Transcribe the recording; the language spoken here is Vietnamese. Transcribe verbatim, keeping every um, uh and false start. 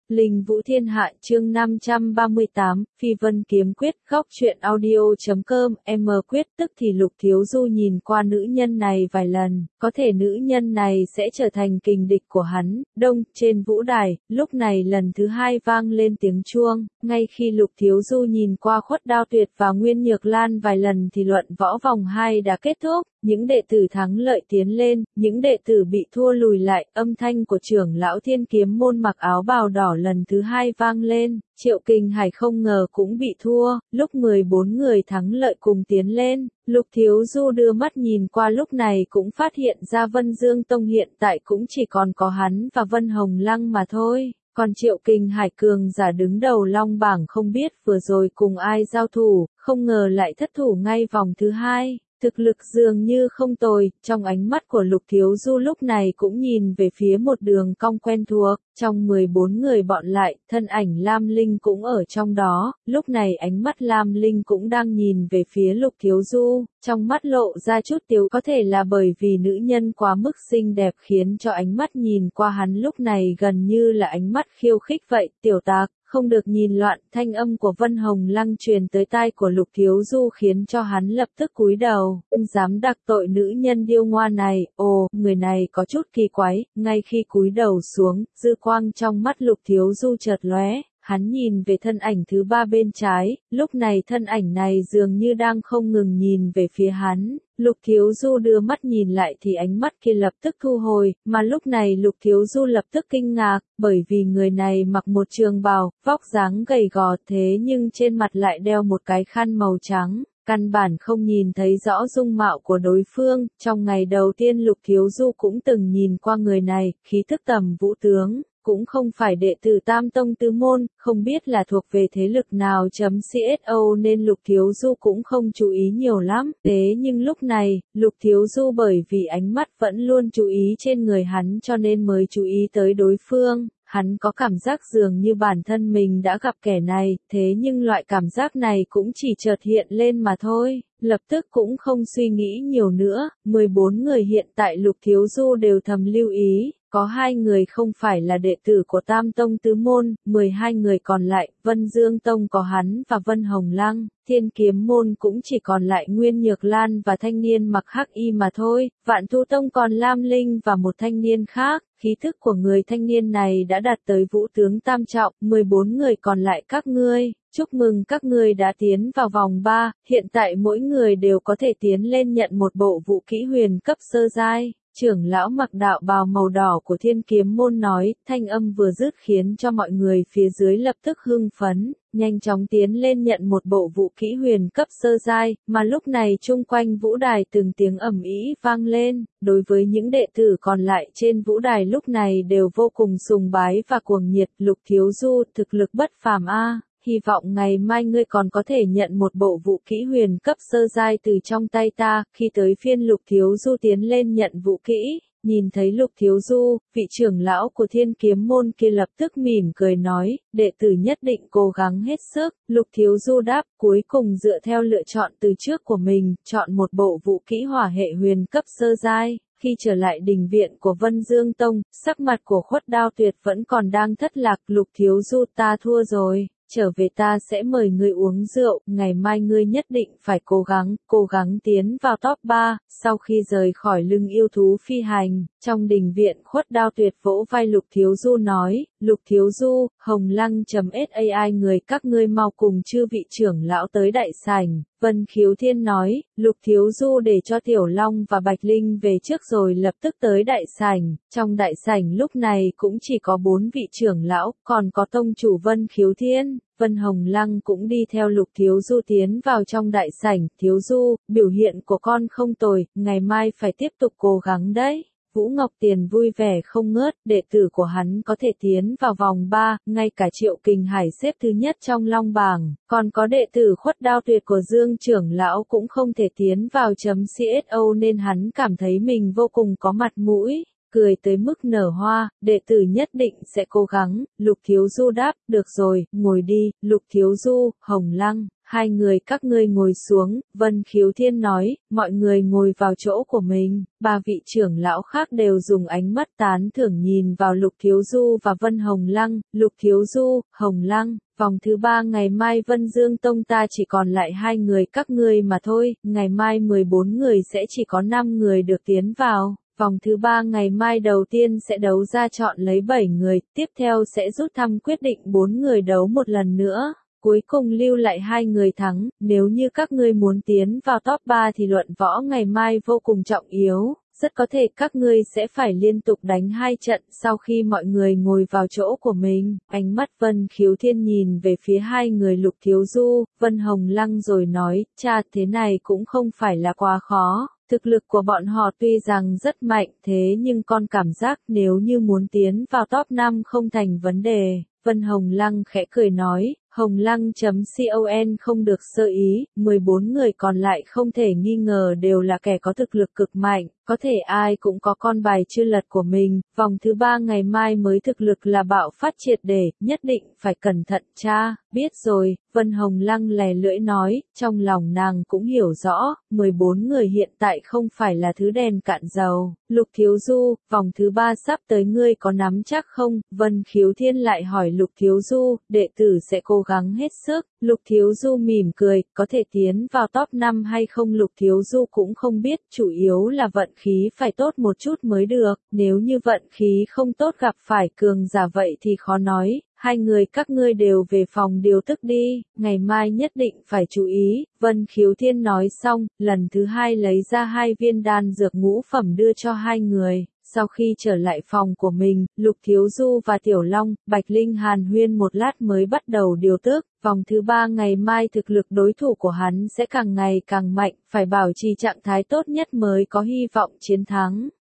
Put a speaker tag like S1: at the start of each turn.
S1: Linh Vũ Thiên Hạ chương năm trăm ba mươi tám, Phi Vân Kiếm Quyết, Góc Truyện audio.com, M Quyết tức thì Lục Thiếu Du nhìn qua nữ nhân này vài lần, có thể nữ nhân này sẽ trở thành kình địch của hắn. Đông, trên vũ đài, lúc này lần thứ hai vang lên tiếng chuông, ngay khi Lục Thiếu Du nhìn qua Khuất Đao Tuyệt và Nguyên Nhược Lan vài lần thì luận võ vòng hai đã kết thúc. Những đệ tử thắng lợi tiến lên, những đệ tử bị thua lùi lại, âm thanh của trưởng lão Thiên Kiếm môn mặc áo bào đỏ lần thứ hai vang lên. Triệu Kình Hải không ngờ cũng bị thua, lúc mười bốn người thắng lợi cùng tiến lên, Lục Thiếu Du đưa mắt nhìn qua lúc này cũng phát hiện ra Vân Dương Tông hiện tại cũng chỉ còn có hắn và Vân Hồng Lăng mà thôi. Còn Triệu Kình Hải cường giả đứng đầu long bảng không biết vừa rồi cùng ai giao thủ, không ngờ lại thất thủ ngay vòng thứ hai. Thực lực dường như không tồi, trong ánh mắt của Lục Thiếu Du lúc này cũng nhìn về phía một đường cong quen thuộc, trong mười bốn người bọn lại, thân ảnh Lam Linh cũng ở trong đó, lúc này ánh mắt Lam Linh cũng đang nhìn về phía Lục Thiếu Du, trong mắt lộ ra chút tiếu, có thể là bởi vì nữ nhân quá mức xinh đẹp khiến cho ánh mắt nhìn qua hắn lúc này gần như là ánh mắt khiêu khích vậy. Tiểu Tạc, không được nhìn loạn, thanh âm của Vân Hồng Lăng truyền tới tai của Lục Thiếu Du khiến cho hắn lập tức cúi đầu, không dám đắc tội nữ nhân điêu ngoa này. Ồ, người này có chút kỳ quái. Ngay khi cúi đầu xuống, dư quang trong mắt Lục Thiếu Du chợt lóe, hắn nhìn về thân ảnh thứ ba bên trái, lúc này thân ảnh này dường như đang không ngừng nhìn về phía hắn. Lục Thiếu Du đưa mắt nhìn lại thì ánh mắt kia lập tức thu hồi, mà lúc này Lục Thiếu Du lập tức kinh ngạc, bởi vì người này mặc một trường bào, vóc dáng gầy gò thế nhưng trên mặt lại đeo một cái khăn màu trắng. Căn bản không nhìn thấy rõ dung mạo của đối phương, trong ngày đầu tiên Lục Thiếu Du cũng từng nhìn qua người này, khí thức tầm vũ tướng, cũng không phải đệ tử Tam Tông Tứ Môn, không biết là thuộc về thế lực nào .co nên Lục Thiếu Du cũng không chú ý nhiều lắm. Thế nhưng lúc này, Lục Thiếu Du bởi vì ánh mắt vẫn luôn chú ý trên người hắn cho nên mới chú ý tới đối phương. Hắn có cảm giác dường như bản thân mình đã gặp kẻ này, thế nhưng loại cảm giác này cũng chỉ chợt hiện lên mà thôi, lập tức cũng không suy nghĩ nhiều nữa. mười bốn người hiện tại Lục Thiếu Du đều thầm lưu ý, có hai người không phải là đệ tử của Tam Tông Tứ Môn, mười hai người còn lại, Vân Dương Tông có hắn và Vân Hồng Lăng, Thiên Kiếm môn cũng chỉ còn lại Nguyên Nhược Lan và thanh niên mặc hắc y mà thôi, Vạn Thu Tông còn Lam Linh và một thanh niên khác. Khí thức của người thanh niên này đã đạt tới vũ tướng tam trọng. Mười bốn người còn lại các ngươi, chúc mừng các ngươi đã tiến vào vòng ba, hiện tại mỗi người đều có thể tiến lên nhận một bộ vũ kỹ huyền cấp sơ giai. Trưởng lão mặc đạo bào màu đỏ của Thiên Kiếm môn nói, thanh âm vừa dứt khiến cho mọi người phía dưới lập tức hưng phấn, nhanh chóng tiến lên nhận một bộ vũ kỹ huyền cấp sơ giai, mà lúc này chung quanh vũ đài từng tiếng ầm ĩ vang lên, đối với những đệ tử còn lại trên vũ đài lúc này đều vô cùng sùng bái và cuồng nhiệt. Lục Thiếu Du, thực lực bất phàm a. Hy vọng ngày mai ngươi còn có thể nhận một bộ vũ kỹ huyền cấp sơ giai từ trong tay ta. Khi tới phiên Lục Thiếu Du tiến lên nhận vũ kỹ, nhìn thấy Lục Thiếu Du, vị trưởng lão của Thiên Kiếm môn kia lập tức mỉm cười nói, đệ tử nhất định cố gắng hết sức. Lục Thiếu Du đáp, cuối cùng dựa theo lựa chọn từ trước của mình, chọn một bộ vũ kỹ hỏa hệ huyền cấp sơ giai. Khi trở lại đình viện của Vân Dương Tông, sắc mặt của Khuất Đao Tuyệt vẫn còn đang thất lạc. Lục Thiếu Du, ta thua rồi. Trở về ta sẽ mời ngươi uống rượu, ngày mai ngươi nhất định phải cố gắng, cố gắng tiến vào top ba. Sau khi rời khỏi lưng yêu thú phi hành, trong đình viện Khuất Đao Tuyệt vỗ vai Lục Thiếu Du nói, Lục Thiếu Du, Hồng Lăng.sai người các ngươi mau cùng chư vị trưởng lão tới đại sảnh. Vân Khiếu Thiên nói, Lục Thiếu Du để cho Tiểu Long và Bạch Linh về trước rồi lập tức tới đại sảnh. Trong đại sảnh lúc này cũng chỉ có bốn vị trưởng lão, còn có tông chủ Vân Khiếu Thiên. Vân Hồng Lăng cũng đi theo Lục Thiếu Du tiến vào trong đại sảnh. Thiếu Du, biểu hiện của con không tồi, ngày mai phải tiếp tục cố gắng đấy. Vũ Ngọc Tiền vui vẻ không ngớt, đệ tử của hắn có thể tiến vào vòng ba, ngay cả Triệu Kình Hải xếp thứ nhất trong long bảng, còn có đệ tử Khuất Đao Tuyệt của Dương trưởng lão cũng không thể tiến vào .co nên hắn cảm thấy mình vô cùng có mặt mũi. Cười tới mức nở hoa, đệ tử nhất định sẽ cố gắng. Lục Thiếu Du đáp, được rồi, ngồi đi. Lục Thiếu Du, Hồng Lăng, hai người các ngươi ngồi xuống, Vân Khiếu Thiên nói, mọi người ngồi vào chỗ của mình, ba vị trưởng lão khác đều dùng ánh mắt tán thưởng nhìn vào Lục Thiếu Du và Vân Hồng Lăng, Lục Thiếu Du, Hồng Lăng. Vòng thứ ba ngày mai Vân Dương Tông ta chỉ còn lại hai người các ngươi mà thôi, ngày mai mười bốn người sẽ chỉ có năm người được tiến vào. Vòng thứ ba ngày mai đầu tiên sẽ đấu ra chọn lấy bảy người, tiếp theo sẽ rút thăm quyết định bốn người đấu một lần nữa. Cuối cùng lưu lại hai người thắng, nếu như các ngươi muốn tiến vào top ba thì luận võ ngày mai vô cùng trọng yếu, rất có thể các ngươi sẽ phải liên tục đánh hai trận sau khi mọi người ngồi vào chỗ của mình. Ánh mắt Vân Khiếu Thiên nhìn về phía hai người Lục Thiếu Du, Vân Hồng Lăng rồi nói, cha thế này cũng không phải là quá khó. Thực lực của bọn họ tuy rằng rất mạnh thế nhưng con cảm giác nếu như muốn tiến vào top năm không thành vấn đề. Vân Hồng Lăng khẽ cười nói, hồng lăng.com không được sơ ý, mười bốn người còn lại không thể nghi ngờ đều là kẻ có thực lực cực mạnh, có thể ai cũng có con bài chưa lật của mình, vòng thứ ba ngày mai mới thực lực là bạo phát triệt để, nhất định phải cẩn thận cha, biết rồi, Vân Hồng Lăng lè lưỡi nói, trong lòng nàng cũng hiểu rõ, mười bốn người hiện tại không phải là thứ đèn cạn dầu. Lục Thiếu Du, vòng thứ ba sắp tới ngươi có nắm chắc không? Vân Khiếu Thiên lại hỏi Lục Thiếu Du, đệ tử sẽ cố gắng hết sức. Lục Thiếu Du mỉm cười, có thể tiến vào top năm hay không Lục Thiếu Du cũng không biết, chủ yếu là vận khí phải tốt một chút mới được, nếu như vận khí không tốt gặp phải cường giả vậy thì khó nói. Hai người các ngươi đều về phòng điều tức đi, ngày mai nhất định phải chú ý, Vân Khiếu Thiên nói xong, lần thứ hai lấy ra hai viên đan dược ngũ phẩm đưa cho hai người. Sau khi trở lại phòng của mình, Lục Thiếu Du và Tiểu Long, Bạch Linh hàn huyên một lát mới bắt đầu điều tước. Vòng thứ ba ngày mai thực lực đối thủ của hắn sẽ càng ngày càng mạnh, phải bảo trì trạng thái tốt nhất mới có hy vọng chiến thắng.